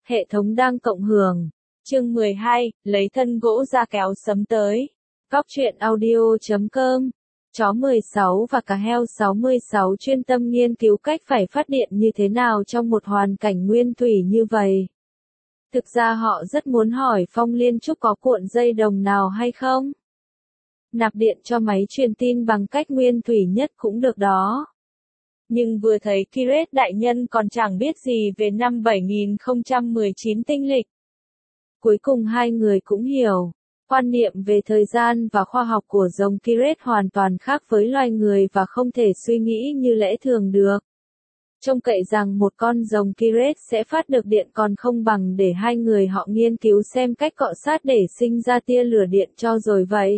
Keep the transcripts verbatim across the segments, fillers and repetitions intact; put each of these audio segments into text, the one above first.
Hệ thống đang cộng hưởng. Chương mười hai, lấy thân gỗ ra kéo sấm tới. Góc truyện audio chấm com. Chó mười sáu và cá heo sáu mươi sáu chuyên tâm nghiên cứu cách phải phát điện như thế nào trong một hoàn cảnh nguyên thủy như vậy. Thực ra họ rất muốn hỏi Phong Liên Trúc có cuộn dây đồng nào hay không? Nạp điện cho máy truyền tin bằng cách nguyên thủy nhất cũng được đó. Nhưng vừa thấy Kiret đại nhân còn chẳng biết gì về năm bảy nghìn không trăm mười chín tinh lịch. Cuối cùng hai người cũng hiểu, quan niệm về thời gian và khoa học của rồng Kiret hoàn toàn khác với loài người và không thể suy nghĩ như lẽ thường được. Trông cậy rằng một con rồng Kiret sẽ phát được điện còn không bằng để hai người họ nghiên cứu xem cách cọ sát để sinh ra tia lửa điện cho rồi vậy.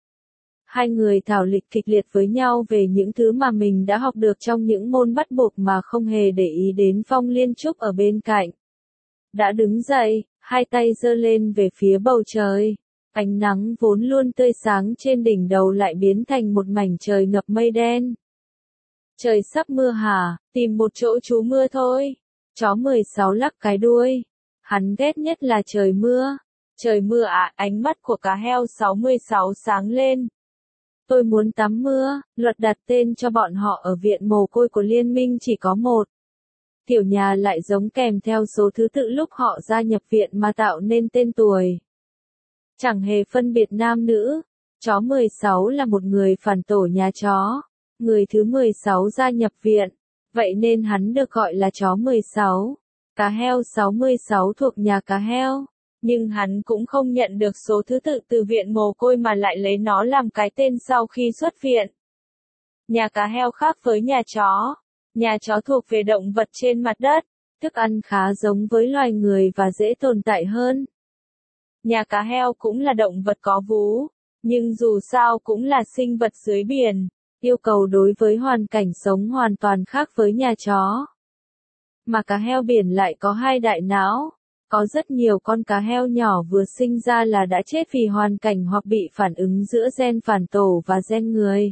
Hai người thảo luận kịch liệt với nhau về những thứ mà mình đã học được trong những môn bắt buộc mà không hề để ý đến Phong Liên Trúc ở bên cạnh. Đã đứng dậy, hai tay giơ lên về phía bầu trời. Ánh nắng vốn luôn tươi sáng trên đỉnh đầu lại biến thành một mảnh trời ngập mây đen. Trời sắp mưa hả, tìm một chỗ trú mưa thôi. Chó mười sáu lắc cái đuôi. Hắn ghét nhất là trời mưa. Trời mưa à, ánh mắt của cá heo sáu mươi sáu sáng lên. Tôi muốn tắm mưa, luật đặt tên cho bọn họ ở viện mồ côi của liên minh chỉ có một. Kiểu nhà lại giống kèm theo số thứ tự lúc họ gia nhập viện mà tạo nên tên tuổi. Chẳng hề phân biệt nam nữ. Chó mười sáu là một người phản tổ nhà chó. Người thứ mười sáu gia nhập viện. Vậy nên hắn được gọi là chó mười sáu. Cá heo sáu mươi sáu thuộc nhà cá heo. Nhưng hắn cũng không nhận được số thứ tự từ viện mồ côi mà lại lấy nó làm cái tên sau khi xuất viện. Nhà cá heo khác với nhà chó. Nhà chó thuộc về động vật trên mặt đất, thức ăn khá giống với loài người và dễ tồn tại hơn. Nhà cá heo cũng là động vật có vú, nhưng dù sao cũng là sinh vật dưới biển, yêu cầu đối với hoàn cảnh sống hoàn toàn khác với nhà chó. Mà cá heo biển lại có hai đại não. Có rất nhiều con cá heo nhỏ vừa sinh ra là đã chết vì hoàn cảnh hoặc bị phản ứng giữa gen phản tổ và gen người.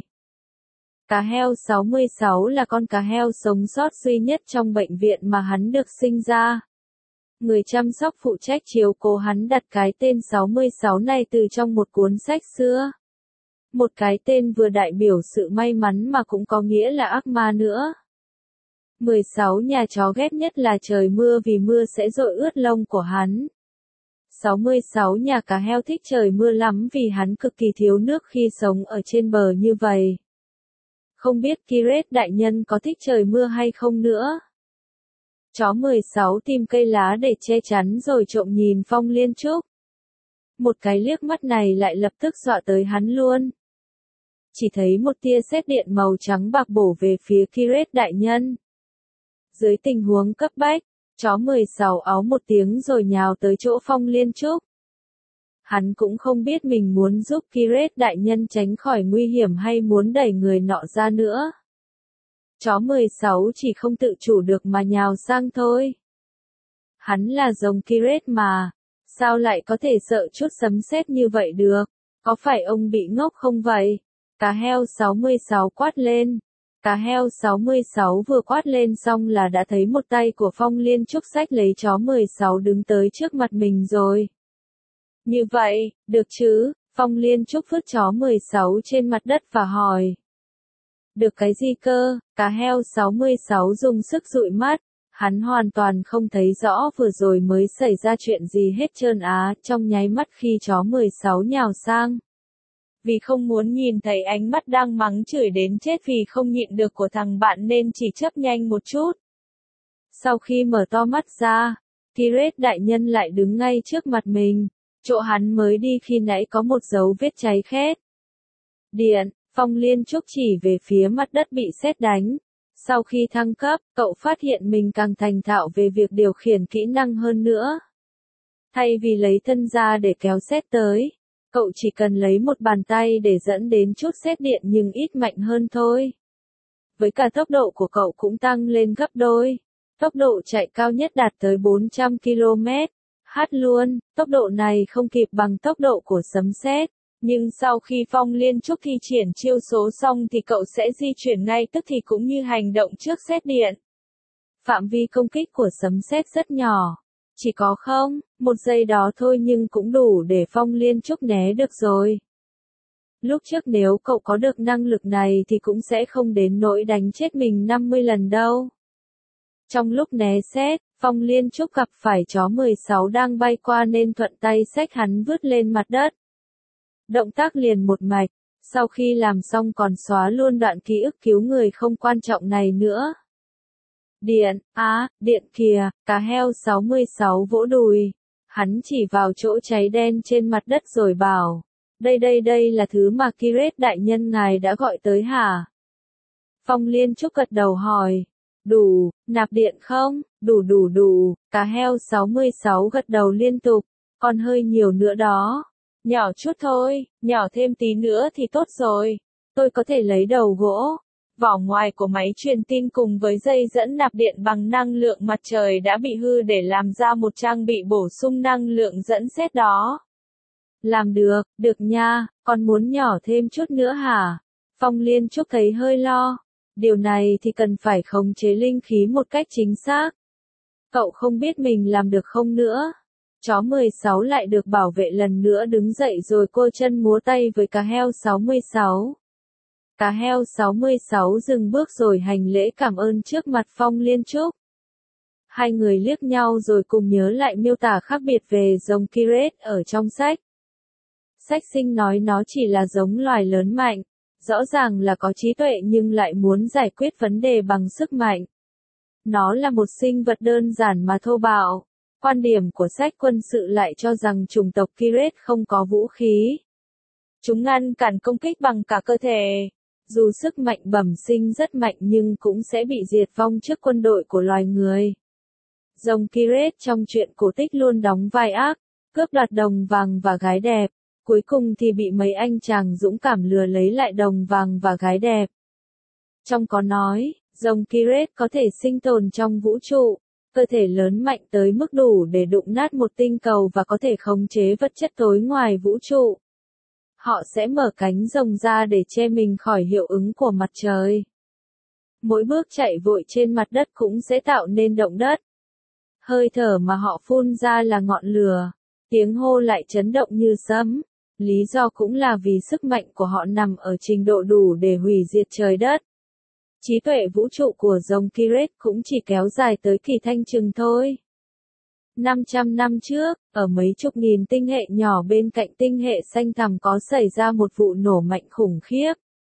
Cá heo sáu mươi sáu là con cá heo sống sót duy nhất trong bệnh viện mà hắn được sinh ra. Người chăm sóc phụ trách chiếu cố hắn đặt cái tên sáu mươi sáu này từ trong một cuốn sách xưa. Một cái tên vừa đại biểu sự may mắn mà cũng có nghĩa là ác ma nữa. mười sáu nhà chó ghét nhất là trời mưa vì mưa sẽ dội ướt lông của hắn. sáu mươi sáu nhà cá heo thích trời mưa lắm vì hắn cực kỳ thiếu nước khi sống ở trên bờ như vậy. Không biết Kiret đại nhân có thích trời mưa hay không nữa. Chó mười sáu tìm cây lá để che chắn rồi trộm nhìn Phong Liên Trúc. Một cái liếc mắt này lại lập tức dọa tới hắn luôn. Chỉ thấy một tia sét điện màu trắng bạc bổ về phía Kiret đại nhân. Dưới tình huống cấp bách, chó mười sáu áu một tiếng rồi nhào tới chỗ Phong Liên Trúc. Hắn cũng không biết mình muốn giúp Kiret đại nhân tránh khỏi nguy hiểm hay muốn đẩy người nọ ra nữa. Chó mười sáu chỉ không tự chủ được mà nhào sang thôi. Hắn là rồng Kiret mà, sao lại có thể sợ chút sấm sét như vậy được, có phải ông bị ngốc không vậy? Cá heo sáu mươi sáu quát lên. Cá heo sáu mươi sáu vừa quát lên xong là đã thấy một tay của Phong Liên Trúc xách lấy chó mười sáu đứng tới trước mặt mình rồi. Như vậy, được chứ? Phong Liên Trúc vứt chó mười sáu trên mặt đất và hỏi. Được cái gì cơ? Cá heo sáu mươi sáu dùng sức dụi mắt, hắn hoàn toàn không thấy rõ vừa rồi mới xảy ra chuyện gì hết trơn á, trong nháy mắt khi chó mười sáu nhào sang. Vì không muốn nhìn thấy ánh mắt đang mắng chửi đến chết vì không nhịn được của thằng bạn nên chỉ chớp nhanh một chút. Sau khi mở to mắt ra, Kiret đại nhân lại đứng ngay trước mặt mình, chỗ hắn mới đi khi nãy có một dấu vết cháy khét. Điện, Phong Liên Trúc chỉ về phía mặt đất bị sét đánh. Sau khi thăng cấp, cậu phát hiện mình càng thành thạo về việc điều khiển kỹ năng hơn nữa. Thay vì lấy thân ra để kéo sét tới, cậu chỉ cần lấy một bàn tay để dẫn đến chút sét điện nhưng ít mạnh hơn thôi. Với cả tốc độ của cậu cũng tăng lên gấp đôi. Tốc độ chạy cao nhất đạt tới bốn trăm ki lô mét h luôn, tốc độ này không kịp bằng tốc độ của sấm sét. Nhưng sau khi Phong Liên Trúc thi triển chiêu số xong thì cậu sẽ di chuyển ngay tức thì cũng như hành động trước sét điện. Phạm vi công kích của sấm sét rất nhỏ. Chỉ có không, một giây đó thôi nhưng cũng đủ để Phong Liên Trúc né được rồi. Lúc trước nếu cậu có được năng lực này thì cũng sẽ không đến nỗi đánh chết mình năm mươi lần đâu. Trong lúc né xét, Phong Liên Trúc gặp phải chó mười sáu đang bay qua nên thuận tay xách hắn vứt lên mặt đất. Động tác liền một mạch, sau khi làm xong còn xóa luôn đoạn ký ức cứu người không quan trọng này nữa. Điện, á, à, điện kìa, cá heo sáu mươi sáu vỗ đùi. Hắn chỉ vào chỗ cháy đen trên mặt đất rồi bảo, đây đây đây là thứ mà Kiret đại nhân ngài đã gọi tới hả? Phong Liên Trúc gật đầu hỏi, đủ, nạp điện không? Đủ đủ đủ, cá heo sáu mươi sáu gật đầu liên tục, còn hơi nhiều nữa đó. Nhỏ chút thôi, nhỏ thêm tí nữa thì tốt rồi. Tôi có thể lấy đầu gỗ. Vỏ ngoài của máy truyền tin cùng với dây dẫn nạp điện bằng năng lượng mặt trời đã bị hư để làm ra một trang bị bổ sung năng lượng dẫn xét đó. Làm được, được nha, còn muốn nhỏ thêm chút nữa hả? Phong Liên Trúc thấy hơi lo. Điều này thì cần phải khống chế linh khí một cách chính xác. Cậu không biết mình làm được không nữa. Chó mười sáu lại được bảo vệ lần nữa đứng dậy rồi cô chân múa tay với cá heo sáu mươi sáu. Cá heo sáu mươi sáu dừng bước rồi hành lễ cảm ơn trước mặt Phong Liên Trúc. Hai người liếc nhau rồi cùng nhớ lại miêu tả khác biệt về giống Kiret ở trong sách. Sách sinh nói nó chỉ là giống loài lớn mạnh, rõ ràng là có trí tuệ nhưng lại muốn giải quyết vấn đề bằng sức mạnh. Nó là một sinh vật đơn giản mà thô bạo. Quan điểm của sách quân sự lại cho rằng chủng tộc Kiret không có vũ khí. Chúng ngăn cản công kích bằng cả cơ thể. Dù sức mạnh bẩm sinh rất mạnh nhưng cũng sẽ bị diệt vong trước quân đội của loài người. Rồng Kiret trong truyện cổ tích luôn đóng vai ác, cướp đoạt đồng vàng và gái đẹp, cuối cùng thì bị mấy anh chàng dũng cảm lừa lấy lại đồng vàng và gái đẹp. Trong có nói, rồng Kiret có thể sinh tồn trong vũ trụ, cơ thể lớn mạnh tới mức đủ để đụng nát một tinh cầu và có thể khống chế vật chất tối ngoài vũ trụ. Họ sẽ mở cánh rồng ra để che mình khỏi hiệu ứng của mặt trời. Mỗi bước chạy vội trên mặt đất cũng sẽ tạo nên động đất. Hơi thở mà họ phun ra là ngọn lửa, tiếng hô lại chấn động như sấm. Lý do cũng là vì sức mạnh của họ nằm ở trình độ đủ để hủy diệt trời đất. Trí tuệ vũ trụ của rồng Kiret cũng chỉ kéo dài tới kỳ thanh trừng thôi. năm trăm năm trước, ở mấy chục nghìn tinh hệ nhỏ bên cạnh tinh hệ xanh thẳm có xảy ra một vụ nổ mạnh khủng khiếp.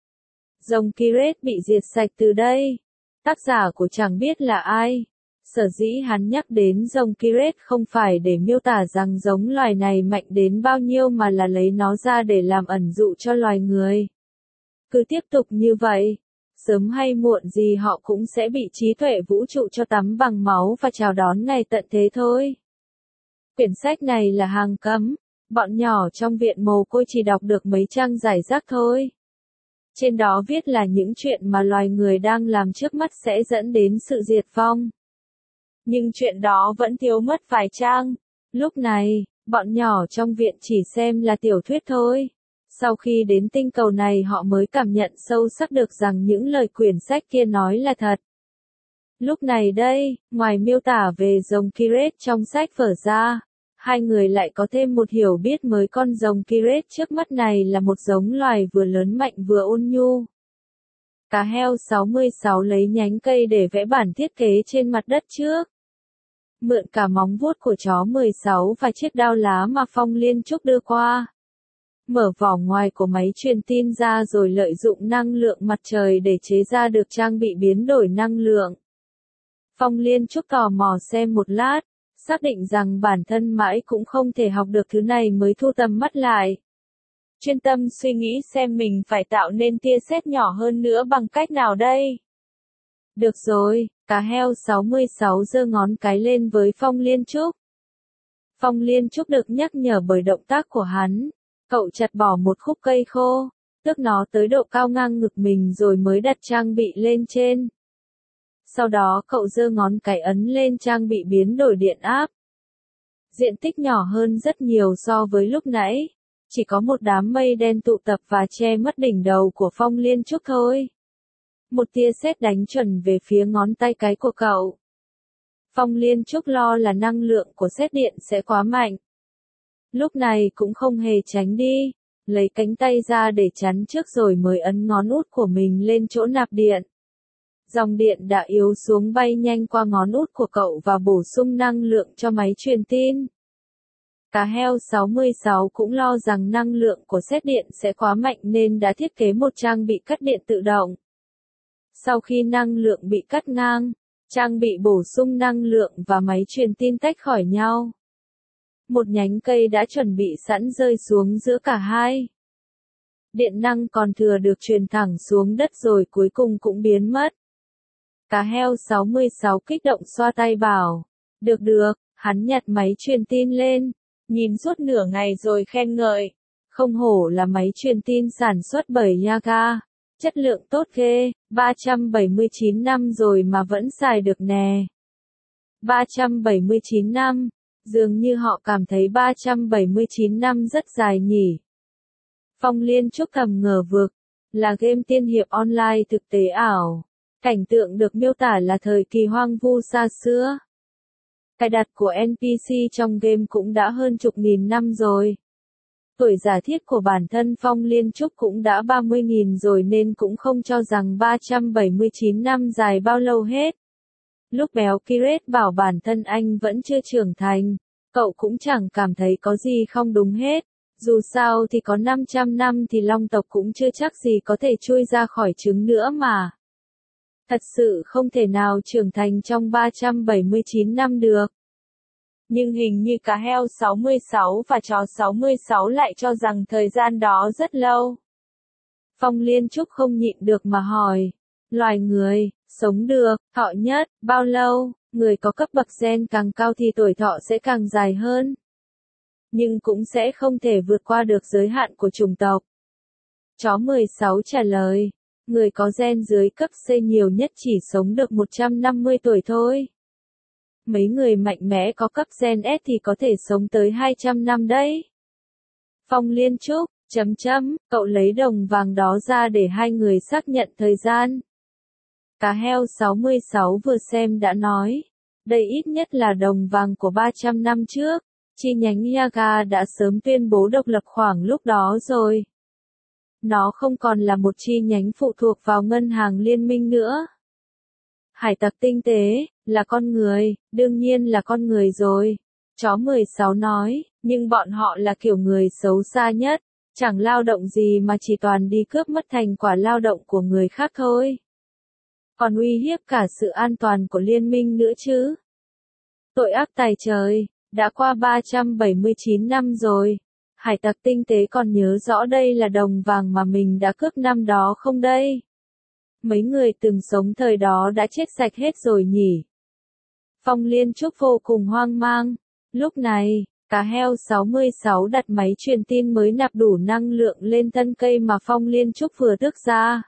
Rồng Kiret bị diệt sạch từ đây. Tác giả của chẳng biết là ai. Sở dĩ hắn nhắc đến rồng Kiret không phải để miêu tả rằng giống loài này mạnh đến bao nhiêu mà là lấy nó ra để làm ẩn dụ cho loài người. Cứ tiếp tục như vậy, sớm hay muộn gì họ cũng sẽ bị trí tuệ vũ trụ cho tắm bằng máu và chào đón ngày tận thế thôi. Quyển sách này là hàng cấm, bọn nhỏ trong viện mồ côi chỉ đọc được mấy trang giải rác thôi. Trên đó viết là những chuyện mà loài người đang làm trước mắt sẽ dẫn đến sự diệt vong. Nhưng chuyện đó vẫn thiếu mất vài trang. Lúc này, bọn nhỏ trong viện chỉ xem là tiểu thuyết thôi. Sau khi đến tinh cầu này họ mới cảm nhận sâu sắc được rằng những lời quyển sách kia nói là thật. Lúc này đây, ngoài miêu tả về rồng Kiret trong sách vở ra, hai người lại có thêm một hiểu biết mới. Con rồng Kiret trước mắt này là một giống loài vừa lớn mạnh vừa ôn nhu. Cá heo sáu mươi sáu lấy nhánh cây để vẽ bản thiết kế trên mặt đất trước. Mượn cả móng vuốt của chó mười sáu và chiếc đao lá mà Phong Liên Trúc đưa qua. Mở vỏ ngoài của máy truyền tin ra rồi lợi dụng năng lượng mặt trời để chế ra được trang bị biến đổi năng lượng. Phong Liên Trúc tò mò xem một lát, xác định rằng bản thân mãi cũng không thể học được thứ này mới thu tầm mắt lại. Chuyên tâm suy nghĩ xem mình phải tạo nên tia sét nhỏ hơn nữa bằng cách nào đây. Được rồi, cá heo sáu mươi sáu giơ ngón cái lên với Phong Liên Trúc. Phong Liên Trúc được nhắc nhở bởi động tác của hắn. Cậu chặt bỏ một khúc cây khô, tước nó tới độ cao ngang ngực mình rồi mới đặt trang bị lên trên. Sau đó cậu giơ ngón cái ấn lên trang bị biến đổi điện áp. Diện tích nhỏ hơn rất nhiều so với lúc nãy. Chỉ có một đám mây đen tụ tập và che mất đỉnh đầu của Phong Liên Trúc thôi. Một tia sét đánh chuẩn về phía ngón tay cái của cậu. Phong Liên Trúc lo là năng lượng của sét điện sẽ quá mạnh. Lúc này cũng không hề tránh đi, lấy cánh tay ra để chắn trước rồi mới ấn ngón út của mình lên chỗ nạp điện. Dòng điện đã yếu xuống bay nhanh qua ngón út của cậu và bổ sung năng lượng cho máy truyền tin. Cá heo sáu mươi sáu cũng lo rằng năng lượng của sét điện sẽ quá mạnh nên đã thiết kế một trang bị cắt điện tự động. Sau khi năng lượng bị cắt ngang, trang bị bổ sung năng lượng và máy truyền tin tách khỏi nhau. Một nhánh cây đã chuẩn bị sẵn rơi xuống giữa cả hai. Điện năng còn thừa được truyền thẳng xuống đất rồi cuối cùng cũng biến mất. Cá heo sáu mươi sáu kích động xoa tay bảo, được được, hắn nhặt máy truyền tin lên, nhìn suốt nửa ngày rồi khen ngợi, không hổ là máy truyền tin sản xuất bởi Yaga, chất lượng tốt ghê, ba trăm bảy mươi chín năm rồi mà vẫn xài được nè. ba trăm bảy mươi chín năm, dường như họ cảm thấy ba trăm bảy mươi chín năm rất dài nhỉ. Phong Liên Trúc thầm ngờ vực, là game tiên hiệp online thực tế ảo. Cảnh tượng được miêu tả là thời kỳ hoang vu xa xưa. Cài đặt của en pê xê trong game cũng đã hơn chục nghìn năm rồi. Tuổi giả thiết của bản thân Phong Liên Trúc cũng đã ba mươi nghìn rồi nên cũng không cho rằng ba trăm bảy mươi chín năm dài bao lâu hết. Lúc béo Kiret bảo bản thân anh vẫn chưa trưởng thành, cậu cũng chẳng cảm thấy có gì không đúng hết. Dù sao thì có năm trăm năm thì long tộc cũng chưa chắc gì có thể chui ra khỏi trứng nữa mà. Thật sự không thể nào trưởng thành trong ba trăm bảy mươi chín năm được. Nhưng hình như cá heo sáu mươi sáu và chó sáu mươi sáu lại cho rằng thời gian đó rất lâu. Phong Liên Trúc không nhịn được mà hỏi, loài người, sống được, thọ nhất, bao lâu, người có cấp bậc gen càng cao thì tuổi thọ sẽ càng dài hơn. Nhưng cũng sẽ không thể vượt qua được giới hạn của chủng tộc. Chó mười sáu trả lời, người có gen dưới cấp C nhiều nhất chỉ sống được một trăm năm mươi tuổi thôi. Mấy người mạnh mẽ có cấp gen S thì có thể sống tới hai trăm năm đấy. Phong Liên Trúc, chấm chấm, cậu lấy đồng vàng đó ra để hai người xác nhận thời gian. Cá heo sáu mươi sáu vừa xem đã nói, đây ít nhất là đồng vàng của ba trăm năm trước, chi nhánh Yaga đã sớm tuyên bố độc lập khoảng lúc đó rồi. Nó không còn là một chi nhánh phụ thuộc vào ngân hàng liên minh nữa. Hải tặc tinh tế, là con người, đương nhiên là con người rồi. Chó mười sáu nói, nhưng bọn họ là kiểu người xấu xa nhất, chẳng lao động gì mà chỉ toàn đi cướp mất thành quả lao động của người khác thôi. Còn uy hiếp cả sự an toàn của liên minh nữa chứ. Tội ác tày trời, đã qua ba trăm bảy mươi chín năm rồi. Hải tặc tinh tế còn nhớ rõ đây là đồng vàng mà mình đã cướp năm đó không đây? Mấy người từng sống thời đó đã chết sạch hết rồi nhỉ? Phong Liên Trúc vô cùng hoang mang. Lúc này, cá heo sáu mươi sáu đặt máy truyền tin mới nạp đủ năng lượng lên thân cây mà Phong Liên Trúc vừa tước ra.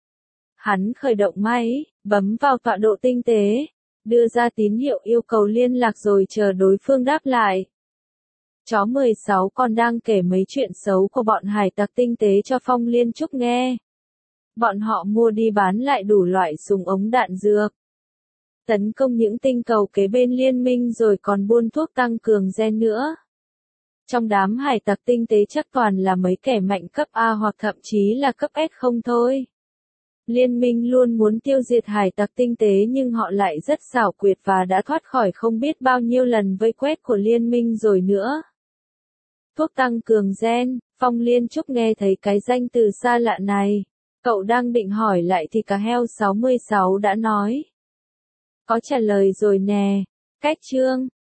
Hắn khởi động máy, bấm vào tọa độ tinh tế, đưa ra tín hiệu yêu cầu liên lạc rồi chờ đối phương đáp lại. Chó mười sáu còn đang kể mấy chuyện xấu của bọn hải tặc tinh tế cho Phong Liên Trúc nghe. Bọn họ mua đi bán lại đủ loại súng ống đạn dược. Tấn công những tinh cầu kế bên liên minh rồi còn buôn thuốc tăng cường gen nữa. Trong đám hải tặc tinh tế chắc toàn là mấy kẻ mạnh cấp A hoặc thậm chí là cấp S không thôi. Liên minh luôn muốn tiêu diệt hải tặc tinh tế nhưng họ lại rất xảo quyệt và đã thoát khỏi không biết bao nhiêu lần vây quét của liên minh rồi nữa. Thuốc tăng cường gen, Phong Liên Trúc nghe thấy cái danh từ xa lạ này. Cậu đang định hỏi lại thì cá heo sáu mươi sáu đã nói. Có trả lời rồi nè. Cách chương